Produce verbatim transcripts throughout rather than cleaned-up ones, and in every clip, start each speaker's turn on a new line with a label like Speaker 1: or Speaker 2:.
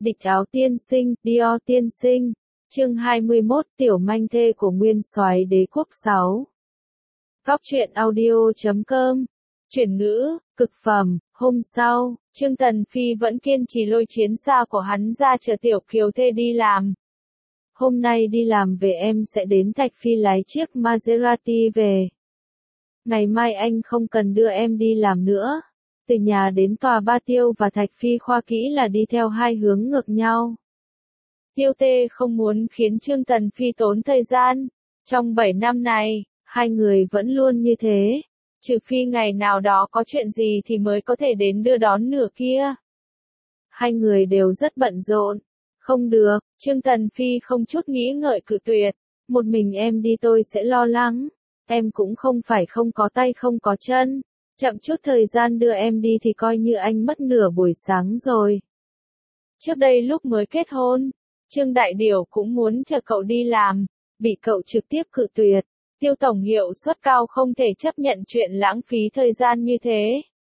Speaker 1: Địch áo tiên sinh, Dior tiên sinh. Chương hai mươi mốt, tiểu manh thê của nguyên soái đế quốc sáu. Góc truyện audio chấm com. Chuyển ngữ, cực phẩm. Hôm sau, Trương Tần Phi vẫn kiên trì lôi chiến xa của hắn ra chờ tiểu kiều thê đi làm. Hôm nay đi làm về em sẽ đến Thạch Phi lái chiếc Maserati về. Ngày mai anh không cần đưa em đi làm nữa. Từ nhà đến tòa Ba Tiêu và Thạch Phi khoa kỹ là đi theo hai hướng ngược nhau. Tiêu Tê không muốn khiến Trương Tần Phi tốn thời gian. Trong bảy năm này, hai người vẫn luôn như thế. Trừ phi ngày nào đó có chuyện gì thì mới có thể đến đưa đón nửa kia. Hai người đều rất bận rộn. Không được, Trương Tần Phi không chút nghĩ ngợi cự tuyệt. Một mình em đi tôi sẽ lo lắng. Em cũng không phải không có tay không có chân. Chậm chút thời gian đưa em đi thì coi như anh mất nửa buổi sáng rồi. Trước đây lúc mới kết hôn, Trương Đại Điểu cũng muốn chờ cậu đi làm, bị cậu trực tiếp cự tuyệt. Tiêu tổng hiệu suất cao không thể chấp nhận chuyện lãng phí thời gian như thế.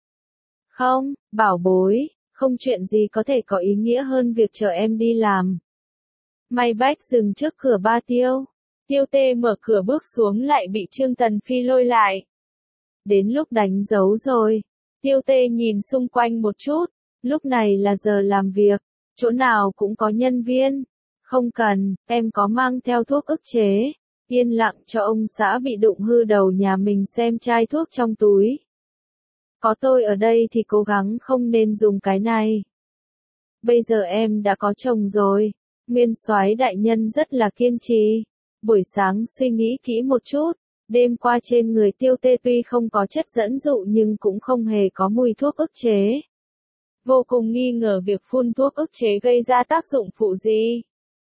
Speaker 1: Không, bảo bối, không chuyện gì có thể có ý nghĩa hơn việc chờ em đi làm. Maybach dừng trước cửa Ba Tiêu. Tiêu Tê mở cửa bước xuống lại bị Trương Tần Phi lôi lại. Đến lúc đánh dấu rồi. Tiêu Tê nhìn xung quanh một chút. Lúc này là giờ làm việc. Chỗ nào cũng có nhân viên. Không cần, em có mang theo thuốc ức chế. Yên lặng cho ông xã bị đụng hư đầu nhà mình xem chai thuốc trong túi. Có tôi ở đây thì cố gắng không nên dùng cái này. Bây giờ em đã có chồng rồi. Nguyên soái đại nhân rất là kiên trì. Buổi sáng suy nghĩ kỹ một chút. Đêm qua trên người Tiêu Tê tuy không có chất dẫn dụ nhưng cũng không hề có mùi thuốc ức chế. Vô cùng nghi ngờ việc phun thuốc ức chế gây ra tác dụng phụ gì.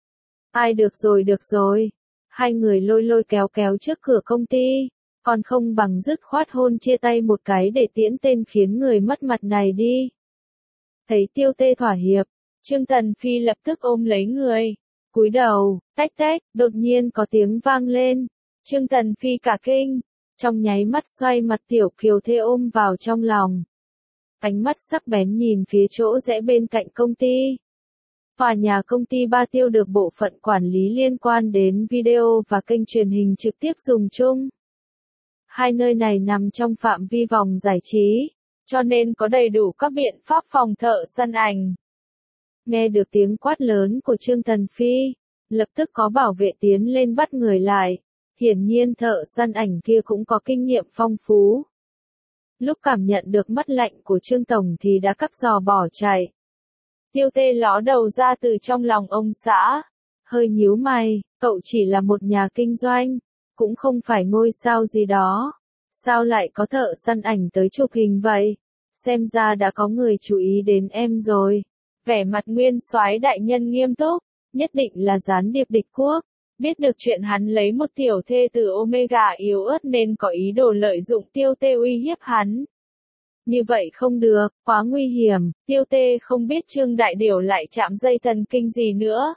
Speaker 1: Ai được rồi được rồi. Hai người lôi lôi kéo kéo trước cửa công ty. Còn không bằng dứt khoát hôn chia tay một cái để tiễn tên khiến người mất mặt này đi. Thấy Tiêu Tê thỏa hiệp. Trương Tần Phi lập tức ôm lấy người. Cúi đầu, tách tách, đột nhiên có tiếng vang lên. Trương Tần Phi cả kinh, trong nháy mắt xoay mặt tiểu kiều thê ôm vào trong lòng. Ánh mắt sắc bén nhìn phía chỗ rẽ bên cạnh công ty. Tòa nhà công ty Ba Tiêu được bộ phận quản lý liên quan đến video và kênh truyền hình trực tiếp dùng chung. Hai nơi này nằm trong phạm vi vòng giải trí, cho nên có đầy đủ các biện pháp phòng thợ săn ảnh. Nghe được tiếng quát lớn của Trương Tần Phi, lập tức có bảo vệ tiến lên bắt người lại. Hiển nhiên thợ săn ảnh kia cũng có kinh nghiệm phong phú. Lúc cảm nhận được mắt lạnh của Trương Tổng thì đã cắp giò bỏ chạy. Tiêu Tê ló đầu ra từ trong lòng ông xã. Hơi nhíu mày, cậu chỉ là một nhà kinh doanh, cũng không phải ngôi sao gì đó. Sao lại có thợ săn ảnh tới chụp hình vậy? Xem ra đã có người chú ý đến em rồi. Vẻ mặt nguyên soái đại nhân nghiêm túc, nhất định là gián điệp địch quốc. Biết được chuyện hắn lấy một tiểu thê từ Omega yếu ớt nên có ý đồ lợi dụng Tiêu Tê uy hiếp hắn. Như vậy không được, quá nguy hiểm, Tiêu Tê không biết Trương Đại Điểu lại chạm dây thần kinh gì nữa.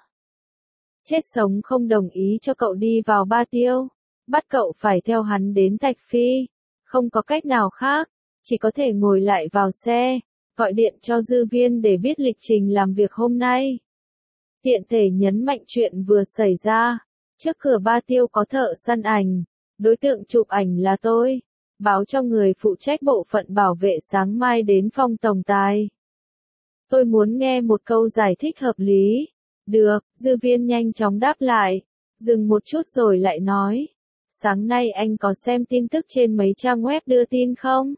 Speaker 1: Chết sống không đồng ý cho cậu đi vào Ba Tiêu, bắt cậu phải theo hắn đến Thạch Phi, không có cách nào khác, chỉ có thể ngồi lại vào xe, gọi điện cho Dư Viên để biết lịch trình làm việc hôm nay. Tiện thể nhấn mạnh chuyện vừa xảy ra. Trước cửa Ba Tiêu có thợ săn ảnh, đối tượng chụp ảnh là tôi, báo cho người phụ trách bộ phận bảo vệ sáng mai đến phòng tổng tài. Tôi muốn nghe một câu giải thích hợp lý. Được, Dư Viên nhanh chóng đáp lại, dừng một chút rồi lại nói. Sáng nay anh có xem tin tức trên mấy trang web đưa tin không?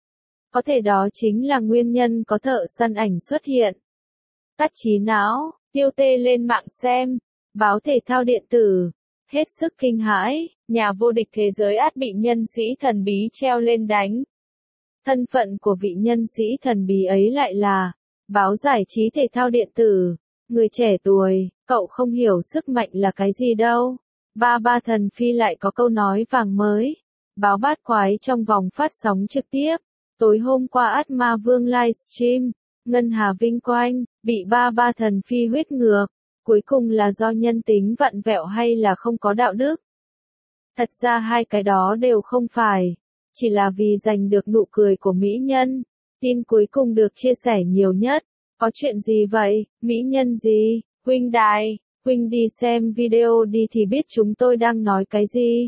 Speaker 1: Có thể đó chính là nguyên nhân có thợ săn ảnh xuất hiện. Tắt trí não, Tiêu Tê lên mạng xem. Báo thể thao điện tử, hết sức kinh hãi, nhà vô địch thế giới ắt bị nhân sĩ thần bí treo lên đánh. Thân phận của vị nhân sĩ thần bí ấy lại là báo giải trí thể thao điện tử. Người trẻ tuổi, cậu không hiểu sức mạnh là cái gì đâu. Ba ba thần phi lại có câu nói vàng mới. Báo bát quái trong vòng phát sóng trực tiếp. Tối hôm qua Át Ma Vương livestream, Ngân Hà Vinh Quanh, bị ba ba thần phi huyết ngược. Cuối cùng là do nhân tính vặn vẹo hay là không có đạo đức? Thật ra hai cái đó đều không phải. Chỉ là vì giành được nụ cười của mỹ nhân. Tin cuối cùng được chia sẻ nhiều nhất. Có chuyện gì vậy, mỹ nhân gì, huynh đài, huynh đi xem video đi thì biết chúng tôi đang nói cái gì.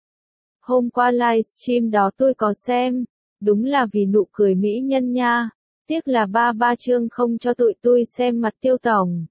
Speaker 1: Hôm qua livestream đó tôi có xem, đúng là vì nụ cười mỹ nhân nha, tiếc là ba ba chương không cho tụi tôi xem mặt Tiêu tổng.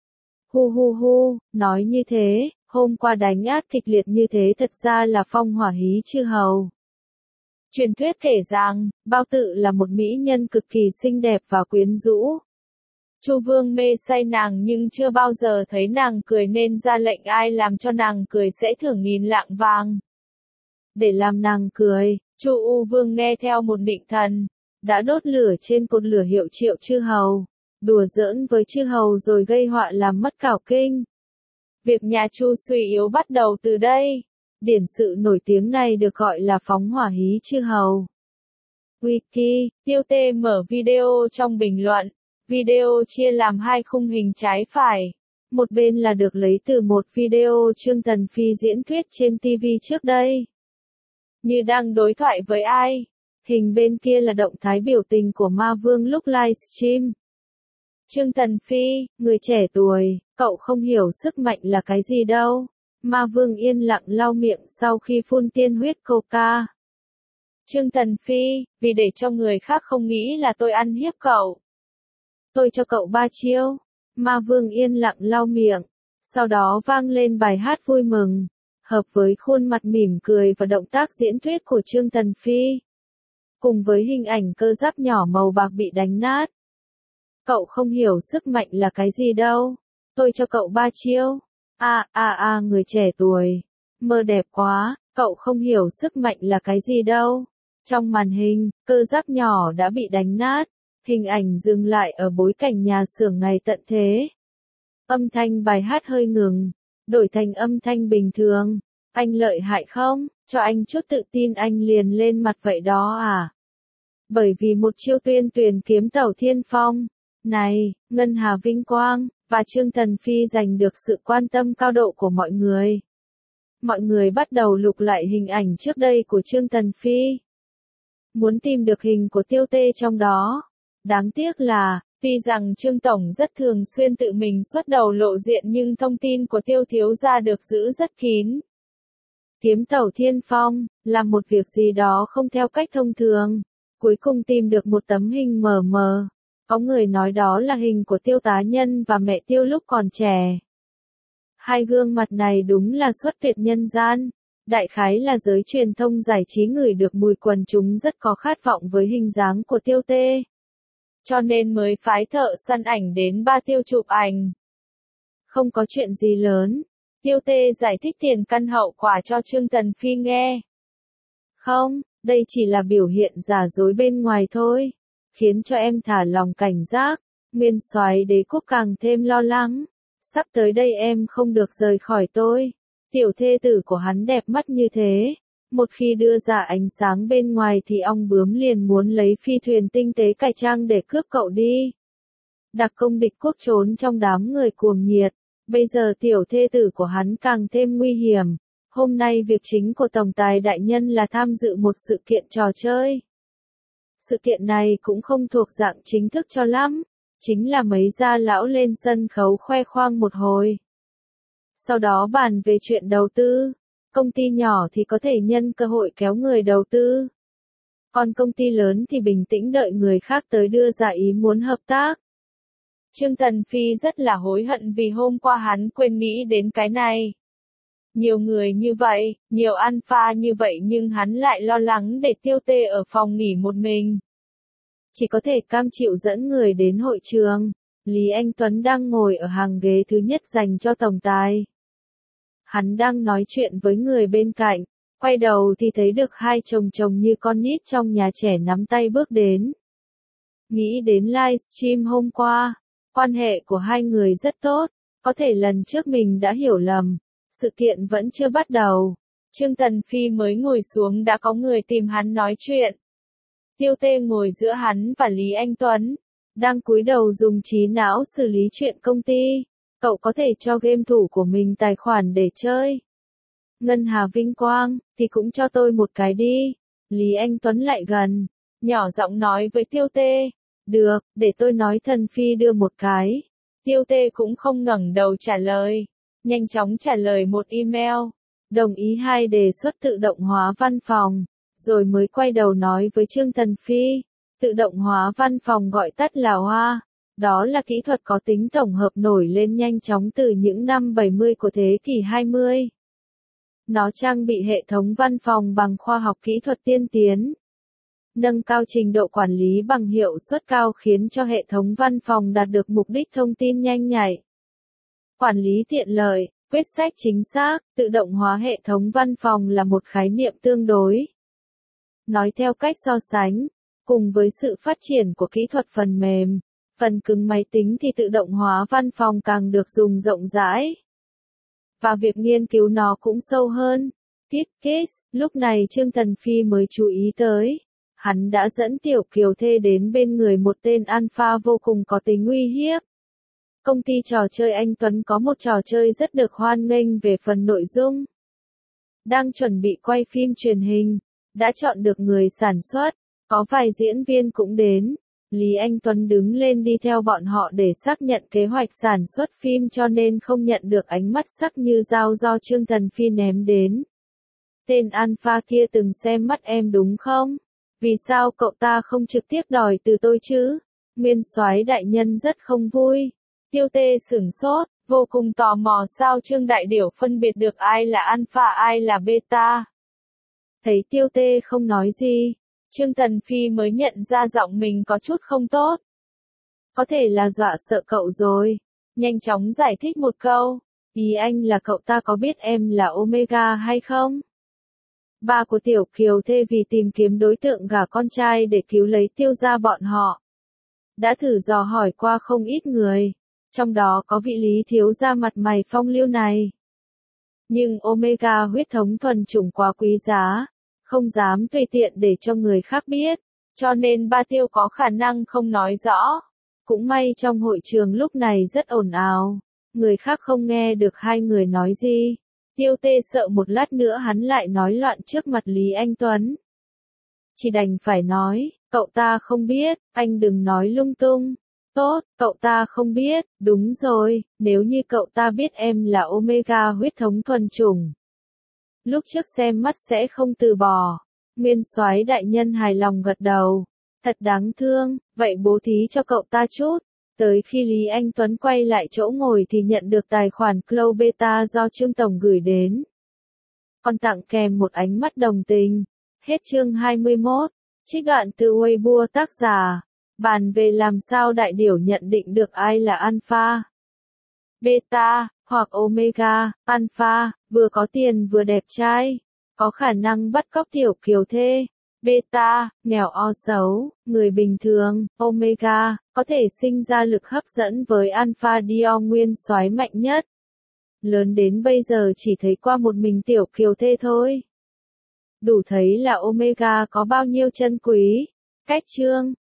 Speaker 1: Hu hu hu, nói như thế, hôm qua đánh át kịch liệt như thế thật ra là phong hỏa hí chư hầu. Truyền thuyết kể rằng, Bao Tự là một mỹ nhân cực kỳ xinh đẹp và quyến rũ. Chu Vương mê say nàng nhưng chưa bao giờ thấy nàng cười nên ra lệnh ai làm cho nàng cười sẽ thưởng nghìn lạng vàng. Để làm nàng cười, Chu U Vương nghe theo một định thần, đã đốt lửa trên cột lửa hiệu triệu chư hầu, đùa giỡn với chư hầu rồi gây họa làm mất cảo kinh. Việc nhà Chu suy yếu bắt đầu từ đây. Điển sự nổi tiếng này được gọi là phóng hỏa hí chư hầu. Wiki, Tiêu Tê mở video trong bình luận. Video chia làm hai khung hình trái phải. Một bên là được lấy từ một video Trương Tần Phi diễn thuyết trên ti vi trước đây. Như đang đối thoại với ai. Hình bên kia là động thái biểu tình của Ma Vương lúc livestream. Trương Tần Phi, người trẻ tuổi, cậu không hiểu sức mạnh là cái gì đâu. Ma Vương yên lặng lau miệng sau khi phun tiên huyết coca. Trương Tần Phi, vì để cho người khác không nghĩ là tôi ăn hiếp cậu. Tôi cho cậu ba chiêu. Ma Vương yên lặng lau miệng. Sau đó vang lên bài hát vui mừng. Hợp với khuôn mặt mỉm cười và động tác diễn thuyết của Trương Tần Phi. Cùng với hình ảnh cơ giáp nhỏ màu bạc bị đánh nát. Cậu không hiểu sức mạnh là cái gì đâu. Tôi cho cậu ba chiêu. À, à, à, người trẻ tuổi. Mơ đẹp quá, cậu không hiểu sức mạnh là cái gì đâu. Trong màn hình, cơ giáp nhỏ đã bị đánh nát. Hình ảnh dừng lại ở bối cảnh nhà xưởng ngày tận thế. Âm thanh bài hát hơi ngừng. Đổi thành âm thanh bình thường. Anh lợi hại không? Cho anh chút tự tin anh liền lên mặt vậy đó à? Bởi vì một chiêu tuyên tuyển kiếm tẩu thiên phong. Này, Ngân Hà Vinh Quang, và Trương Tần Phi giành được sự quan tâm cao độ của mọi người. Mọi người bắt đầu lục lại hình ảnh trước đây của Trương Tần Phi. Muốn tìm được hình của Tiêu Tê trong đó. Đáng tiếc là, tuy rằng Trương Tổng rất thường xuyên tự mình xuất đầu lộ diện nhưng thông tin của Tiêu Thiếu Gia được giữ rất kín. Kiếm tẩu thiên phong, làm một việc gì đó không theo cách thông thường. Cuối cùng tìm được một tấm hình mờ mờ. Có người nói đó là hình của Tiêu Tá Nhân và mẹ Tiêu lúc còn trẻ. Hai gương mặt này đúng là xuất tuyệt nhân gian. Đại khái là giới truyền thông giải trí ngửi được mùi quần chúng rất có khát vọng với hình dáng của Tiêu Tê. Cho nên mới phái thợ săn ảnh đến Ba Tiêu chụp ảnh. Không có chuyện gì lớn. Tiêu Tê giải thích tiền căn hậu quả cho Trương Tần Phi nghe. Không, đây chỉ là biểu hiện giả dối bên ngoài thôi. Khiến cho em thả lòng cảnh giác. Nguyên soái Đế Quốc càng thêm lo lắng. Sắp tới đây em không được rời khỏi tôi. Tiểu thê tử của hắn đẹp mắt như thế. Một khi đưa ra ánh sáng bên ngoài thì ong bướm liền muốn lấy phi thuyền tinh tế cải trang để cướp cậu đi. Đặc công địch quốc trốn trong đám người cuồng nhiệt. Bây giờ tiểu thê tử của hắn càng thêm nguy hiểm. Hôm nay việc chính của Tổng tài đại nhân là tham dự một sự kiện trò chơi. Sự kiện này cũng không thuộc dạng chính thức cho lắm. Chính là mấy gia lão lên sân khấu khoe khoang một hồi. Sau đó bàn về chuyện đầu tư. Công ty nhỏ thì có thể nhân cơ hội kéo người đầu tư. Còn công ty lớn thì bình tĩnh đợi người khác tới đưa ra ý muốn hợp tác. Trương Tần Phi rất là hối hận vì hôm qua hắn quên nghĩ đến cái này. Nhiều người như vậy, nhiều alpha như vậy nhưng hắn lại lo lắng để Tiêu Tê ở phòng nghỉ một mình. Chỉ có thể cam chịu dẫn người đến hội trường. Lý Anh Tuấn đang ngồi ở hàng ghế thứ nhất dành cho tổng tài. Hắn đang nói chuyện với người bên cạnh. Quay đầu thì thấy được hai chồng chồng như con nít trong nhà trẻ nắm tay bước đến. Nghĩ đến livestream hôm qua. Quan hệ của hai người rất tốt. Có thể lần trước mình đã hiểu lầm. Sự kiện vẫn chưa bắt đầu. Trương Tần Phi mới ngồi xuống đã có người tìm hắn nói chuyện. Tiêu Tê ngồi giữa hắn và Lý Anh Tuấn. Đang cúi đầu dùng trí não xử lý chuyện công ty. Cậu có thể cho game thủ của mình tài khoản để chơi. Ngân Hà Vinh Quang, thì cũng cho tôi một cái đi. Lý Anh Tuấn lại gần. Nhỏ giọng nói với Tiêu Tê. Được, để tôi nói Thần Phi đưa một cái. Tiêu Tê cũng không ngẩng đầu trả lời. Nhanh chóng trả lời một email. Đồng ý hai đề xuất tự động hóa văn phòng. Rồi mới quay đầu nói với Trương Thần Phi. Tự động hóa văn phòng gọi tắt là hoa. Đó là kỹ thuật có tính tổng hợp nổi lên nhanh chóng từ những năm bảy mươi của thế kỷ hai mươi. Nó trang bị hệ thống văn phòng bằng khoa học kỹ thuật tiên tiến. Nâng cao trình độ quản lý bằng hiệu suất cao khiến cho hệ thống văn phòng đạt được mục đích thông tin nhanh nhạy. Quản lý tiện lợi, quyết sách chính xác, tự động hóa hệ thống văn phòng là một khái niệm tương đối. Nói theo cách so sánh, cùng với sự phát triển của kỹ thuật phần mềm, phần cứng máy tính thì tự động hóa văn phòng càng được dùng rộng rãi. Và việc nghiên cứu nó cũng sâu hơn. Tiếp case, lúc này Trương Thần Phi mới chú ý tới. Hắn đã dẫn Tiểu Kiều Thê đến bên người một tên alpha vô cùng có tính uy hiếp. Công ty trò chơi Anh Tuấn có một trò chơi rất được hoan nghênh về phần nội dung. Đang chuẩn bị quay phim truyền hình, đã chọn được người sản xuất, có vài diễn viên cũng đến. Lý Anh Tuấn đứng lên đi theo bọn họ để xác nhận kế hoạch sản xuất phim cho nên không nhận được ánh mắt sắc như dao do Trương Thần Phi ném đến. Tên alpha kia từng xem mắt em đúng không? Vì sao cậu ta không trực tiếp đòi từ tôi chứ? Nguyên soái đại nhân rất không vui. Tiêu Tê sửng sốt, vô cùng tò mò sao Trương Đại Điểu phân biệt được ai là alpha ai là beta. Thấy Tiêu Tê không nói gì, Trương Thần Phi mới nhận ra giọng mình có chút không tốt. Có thể là dọa sợ cậu rồi. Nhanh chóng giải thích một câu. Ý anh là cậu ta có biết em là Omega hay không? Ba của Tiểu Kiều Thê vì tìm kiếm đối tượng gả con trai để cứu lấy Tiêu gia bọn họ. Đã thử dò hỏi qua không ít người. Trong đó có vị Lý thiếu gia mặt mày phong lưu này. Nhưng Omega huyết thống thuần chủng quá quý giá. Không dám tùy tiện để cho người khác biết, cho nên ba Tiêu có khả năng không nói rõ. Cũng may trong hội trường lúc này rất ồn ào, người khác không nghe được hai người nói gì. Tiêu Tê sợ một lát nữa hắn lại nói loạn trước mặt Lý Anh Tuấn. Chỉ đành phải nói, cậu ta không biết, anh đừng nói lung tung. Tốt, cậu ta không biết, đúng rồi, nếu như cậu ta biết em là Omega huyết thống thuần chủng. Lúc trước xem mắt sẽ không từ bỏ. Nguyên soái đại nhân hài lòng gật đầu. Thật đáng thương, vậy bố thí cho cậu ta chút. Tới khi Lý Anh Tuấn quay lại chỗ ngồi thì nhận được tài khoản Cloud Beta do Trương Tổng gửi đến. Còn tặng kèm một ánh mắt đồng tình. Hết chương hai mươi mốt. Trích đoạn từ Weibo tác giả. Bàn về làm sao Đại Điểu nhận định được ai là Alpha, Beta, hoặc Omega. Alpha, vừa có tiền vừa đẹp trai, có khả năng bắt cóc Tiểu Kiều Thê. Beta, nghèo o xấu, người bình thường. Omega, có thể sinh ra lực hấp dẫn với Alpha Dio nguyên soái mạnh nhất. Lớn đến bây giờ chỉ thấy qua một mình Tiểu Kiều Thê thôi. Đủ thấy là Omega có bao nhiêu chân quý. Cách chương